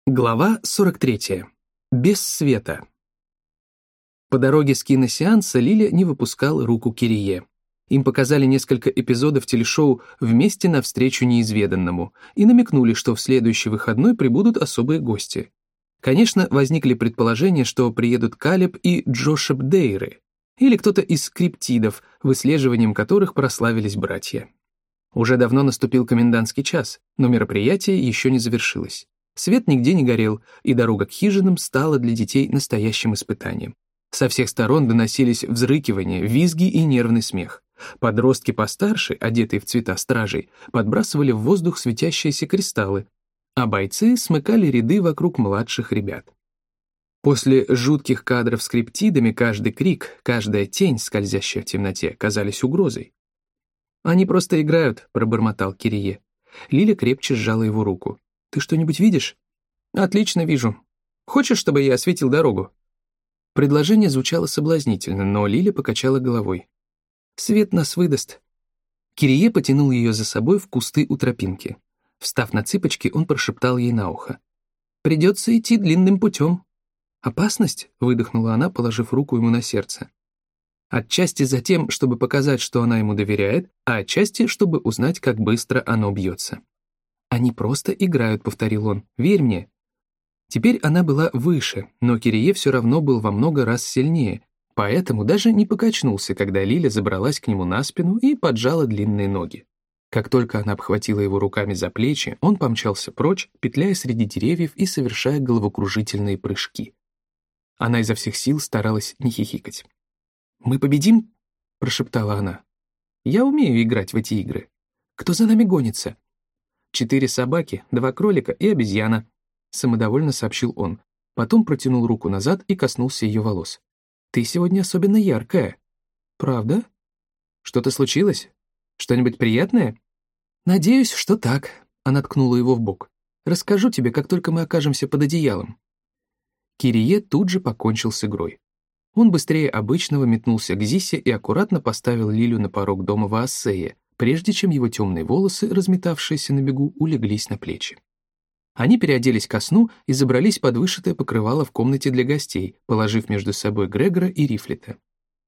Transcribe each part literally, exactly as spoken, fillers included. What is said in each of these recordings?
Глава сорок третья. Без света. По дороге с киносеанса Лиля не выпускала руку Кирие. Им показали несколько эпизодов телешоу «Вместе навстречу неизведанному» и намекнули, что в следующий выходной прибудут особые гости. Конечно, возникли предположения, что приедут Калеб и Джошеп Дейры, или кто-то из скриптидов, выслеживанием которых прославились братья. Уже давно наступил комендантский час, но мероприятие еще не завершилось. Свет нигде не горел, и дорога к хижинам стала для детей настоящим испытанием. Со всех сторон доносились взрыкивания, визги и нервный смех. Подростки постарше, одетые в цвета стражей, подбрасывали в воздух светящиеся кристаллы, а бойцы смыкали ряды вокруг младших ребят. После жутких кадров с криптидами каждый крик, каждая тень, скользящая в темноте, казались угрозой. «Они просто играют», — пробормотал Кирие. Лиля крепче сжала его руку. «Ты что-нибудь видишь?» «Отлично вижу. Хочешь, чтобы я осветил дорогу?» Предложение звучало соблазнительно, но Лиля покачала головой. «Свет нас выдаст». Кирие потянул ее за собой в кусты у тропинки. Встав на цыпочки, он прошептал ей на ухо. «Придется идти длинным путем». «Опасность?» — выдохнула она, положив руку ему на сердце. Отчасти за тем, чтобы показать, что она ему доверяет, а отчасти, чтобы узнать, как быстро оно бьется. «Они просто играют», — повторил он. «Верь мне». Теперь она была выше, но Кирие все равно был во много раз сильнее, поэтому даже не покачнулся, когда Лиля забралась к нему на спину и поджала длинные ноги. Как только она обхватила его руками за плечи, он помчался прочь, петляя среди деревьев и совершая головокружительные прыжки. Она изо всех сил старалась не хихикать. «Мы победим?» — прошептала она. «Я умею играть в эти игры. Кто за нами гонится?» «Четыре собаки, два кролика и обезьяна», — самодовольно сообщил он. Потом протянул руку назад и коснулся ее волос. «Ты сегодня особенно яркая». «Правда? Что-то случилось? Что-нибудь приятное?» «Надеюсь, что так», — она ткнула его в бок. «Расскажу тебе, как только мы окажемся под одеялом». Кирие тут же покончил с игрой. Он быстрее обычного метнулся к Зисе и аккуратно поставил Лилю на порог дома Ваассея, прежде чем его темные волосы, разметавшиеся на бегу, улеглись на плечи. Они переоделись ко сну и забрались под вышитое покрывало в комнате для гостей, положив между собой Грегора и Рифлета.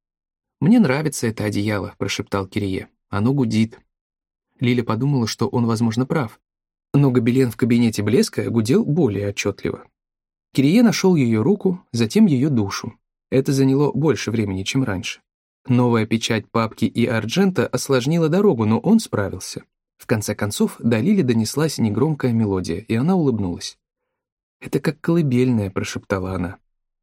«Мне нравится это одеяло», — прошептал Кирие. «Оно гудит». Лиля подумала, что он, возможно, прав. Но гобелен в кабинете Блеска гудел более отчетливо. Кирие нашел ее руку, затем ее душу. Это заняло больше времени, чем раньше. Новая печать папки и Арджента осложнила дорогу, но он справился. В конце концов, до Лили донеслась негромкая мелодия, и она улыбнулась. «Это как колыбельная», — прошептала она.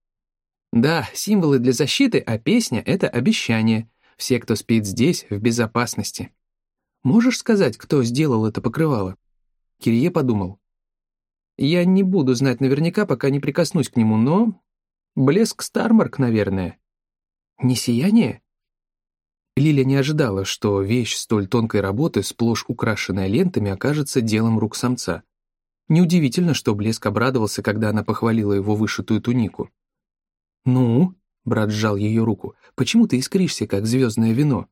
«Да, символы для защиты, а песня — это обещание. Все, кто спит здесь, в безопасности. Можешь сказать, кто сделал это покрывало?» Кирие подумал. «Я не буду знать наверняка, пока не прикоснусь к нему, но... Блеск Стармарк, наверное». «Не сияние?» Лиля не ожидала, что вещь столь тонкой работы, сплошь украшенная лентами, окажется делом рук самца. Неудивительно, что Блеск обрадовался, когда она похвалила его вышитую тунику. «Ну?» — брат сжал ее руку. «Почему ты искришься, как звездное вино?»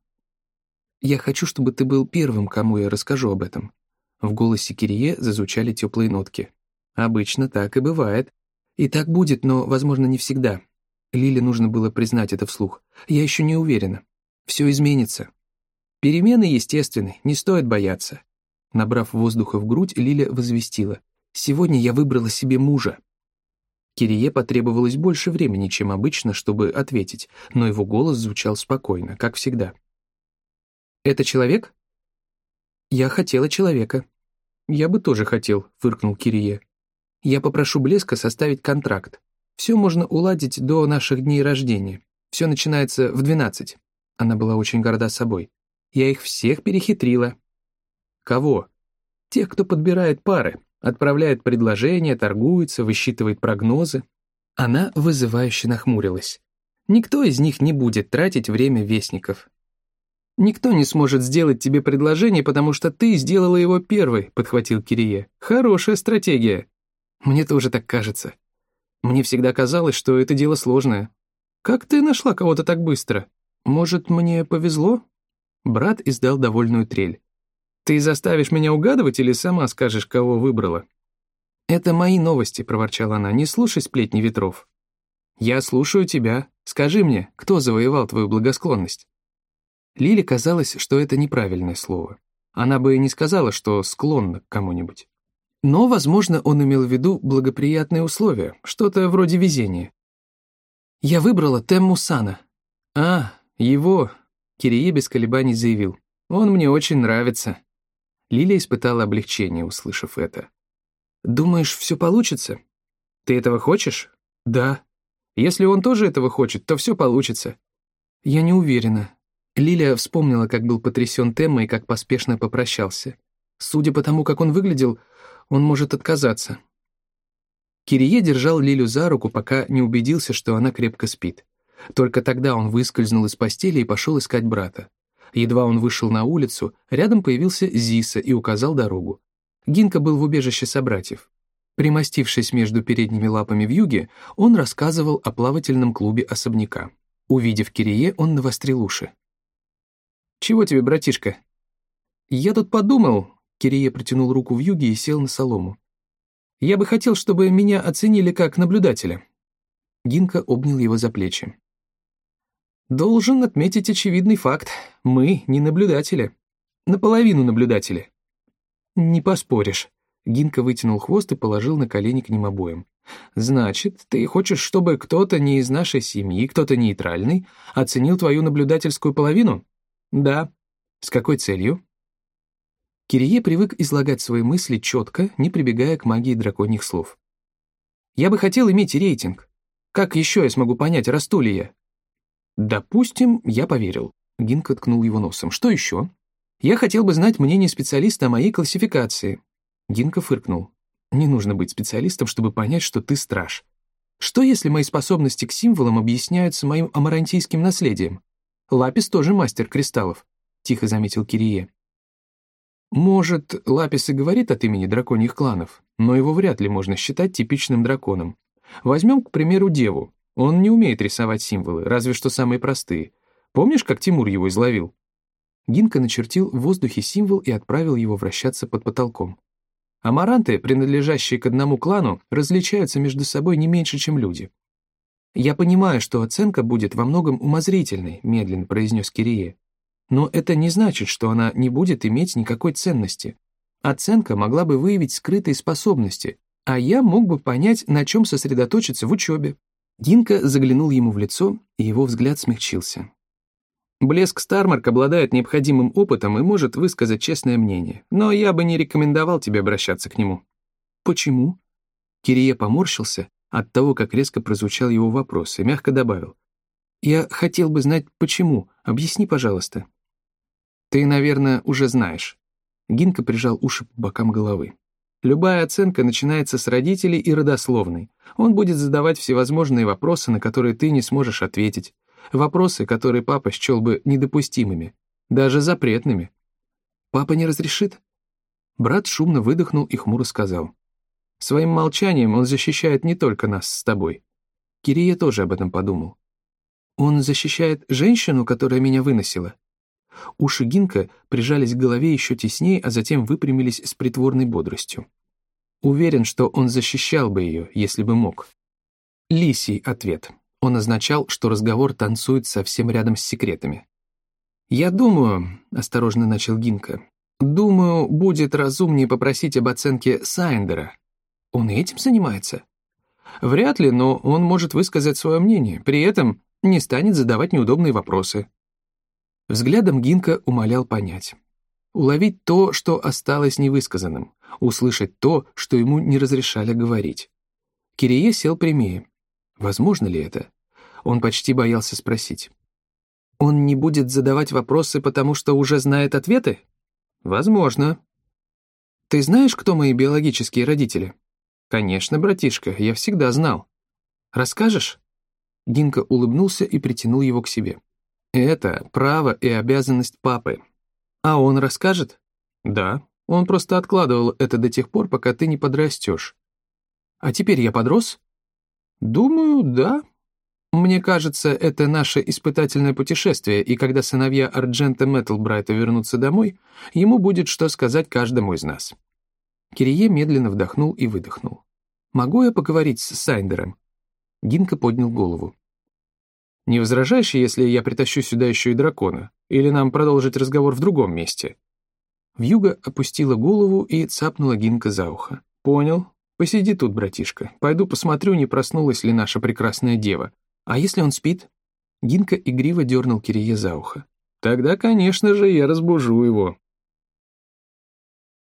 «Я хочу, чтобы ты был первым, кому я расскажу об этом». В голосе Кирие зазвучали теплые нотки. «Обычно так и бывает. И так будет, но, возможно, не всегда». Лиле нужно было признать это вслух. «Я еще не уверена. Все изменится. Перемены естественны, не стоит бояться». Набрав воздуха в грудь, Лиля возвестила. «Сегодня я выбрала себе мужа». Кирие потребовалось больше времени, чем обычно, чтобы ответить, но его голос звучал спокойно, как всегда. «Это человек?» «Я хотела человека». «Я бы тоже хотел», — фыркнул Кирие. «Я попрошу Блеска составить контракт. Все можно уладить до наших дней рождения. Все начинается в двенадцать». Она была очень горда собой. «Я их всех перехитрила». «Кого?» «Тех, кто подбирает пары, отправляет предложения, торгуется, высчитывает прогнозы». Она вызывающе нахмурилась. «Никто из них не будет тратить время вестников». «Никто не сможет сделать тебе предложение, потому что ты сделала его первой», — подхватил Кирие. «Хорошая стратегия». «Мне тоже так кажется. Мне всегда казалось, что это дело сложное. Как ты нашла кого-то так быстро? Может, мне повезло?» Брат издал довольную трель. «Ты заставишь меня угадывать или сама скажешь, кого выбрала?» «Это мои новости», — проворчала она, — «не слушай сплетни ветров». «Я слушаю тебя. Скажи мне, кто завоевал твою благосклонность?» Лиле казалось, что это неправильное слово. Она бы и не сказала, что склонна к кому-нибудь. Но, возможно, он имел в виду благоприятные условия, что-то вроде везения. «Я выбрала Темму Сана». «А, его», — Кирие без колебаний заявил. «Он мне очень нравится». Лиля испытала облегчение, услышав это. «Думаешь, все получится? Ты этого хочешь?» «Да». «Если он тоже этого хочет, то все получится». «Я не уверена». Лиля вспомнила, как был потрясен Темма и как поспешно попрощался. Судя по тому, как он выглядел, он может отказаться. Кирие держал Лилю за руку, пока не убедился, что она крепко спит. Только тогда он выскользнул из постели и пошел искать брата. Едва он вышел на улицу, рядом появился Зиса и указал дорогу. Гинка был в убежище собратьев. Примостившись между передними лапами вьюги, он рассказывал о плавательном клубе особняка. Увидев Кирие, он навострил уши. «Чего тебе, братишка?» «Я тут подумал», — Кирие протянул руку вьюги и сел на солому. «Я бы хотел, чтобы меня оценили как наблюдателя». Гинка обнял его за плечи. «Должен отметить очевидный факт. Мы не наблюдатели. Наполовину наблюдатели». «Не поспоришь». Гинка вытянул хвост и положил на колени к ним обоим. «Значит, ты хочешь, чтобы кто-то не из нашей семьи, кто-то нейтральный, оценил твою наблюдательскую половину?» «Да». «С какой целью?» Кирие привык излагать свои мысли четко, не прибегая к магии драконьих слов. «Я бы хотел иметь рейтинг. Как еще я смогу понять, расту ли я?» «Допустим, я поверил». Гинка ткнул его носом. «Что еще?» «Я хотел бы знать мнение специалиста о моей классификации». Гинка фыркнул. «Не нужно быть специалистом, чтобы понять, что ты страж. Что, если мои способности к символам объясняются моим амарантийским наследием? Лапис тоже мастер кристаллов», — тихо заметил Кирие. «Может, Лапис и говорит от имени драконьих кланов, но его вряд ли можно считать типичным драконом. Возьмем, к примеру, Деву. Он не умеет рисовать символы, разве что самые простые. Помнишь, как Тимур его изловил?» Гинка начертил в воздухе символ и отправил его вращаться под потолком. Амаранты, принадлежащие к одному клану, различаются между собой не меньше, чем люди. «Я понимаю, что оценка будет во многом умозрительной», — медленно произнес Кирие. «Но это не значит, что она не будет иметь никакой ценности. Оценка могла бы выявить скрытые способности, а я мог бы понять, на чем сосредоточиться в учебе». Гинка заглянул ему в лицо, и его взгляд смягчился. «Блеск Стармарк обладает необходимым опытом и может высказать честное мнение, но я бы не рекомендовал тебе обращаться к нему». «Почему?» Кирие поморщился от того, как резко прозвучал его вопрос, и мягко добавил. «Я хотел бы знать, почему. Объясни, пожалуйста». «Ты, наверное, уже знаешь». Гинка прижал уши по бокам головы. «Любая оценка начинается с родителей и родословной. Он будет задавать всевозможные вопросы, на которые ты не сможешь ответить. Вопросы, которые папа счел бы недопустимыми, даже запретными». «Папа не разрешит?» Брат шумно выдохнул и хмуро сказал. «Своим молчанием он защищает не только нас с тобой». Кирие тоже об этом подумал. «Он защищает женщину, которая меня выносила?» Уши Гинка прижались к голове еще теснее, а затем выпрямились с притворной бодростью. Уверен, что он защищал бы ее, если бы мог. Лисий ответ. Он означал, что разговор танцует совсем рядом с секретами. «Я думаю», — осторожно начал Гинка, «думаю, будет разумнее попросить об оценке Сайндера». «Он и этим занимается?» «Вряд ли, но он может высказать свое мнение, при этом не станет задавать неудобные вопросы». Взглядом Гинка умолял понять. Уловить то, что осталось невысказанным, услышать то, что ему не разрешали говорить. Кирие сел прямее. Возможно ли это? Он почти боялся спросить. «Он не будет задавать вопросы, потому что уже знает ответы?» «Возможно». «Ты знаешь, кто мои биологические родители?» «Конечно, братишка, я всегда знал». «Расскажешь?» Гинка улыбнулся и притянул его к себе. «Это право и обязанность папы». «А он расскажет?» «Да, он просто откладывал это до тех пор, пока ты не подрастешь». «А теперь я подрос?» «Думаю, да. Мне кажется, это наше испытательное путешествие, и когда сыновья Арджента Меттлбрайта вернутся домой, ему будет что сказать каждому из нас». Кирие медленно вдохнул и выдохнул. Могу я поговорить с Сайндером?» Гинка поднял голову. «Не возражаешь, если я притащу сюда еще и дракона? Или нам продолжить разговор в другом месте?» Вьюга опустила голову и цапнула Гинка за ухо. «Понял. Посиди тут, братишка. Пойду посмотрю, не проснулась ли наша прекрасная дева. А если он спит?» Гинка игриво дернул Кирие за ухо. «Тогда, конечно же, я разбужу его».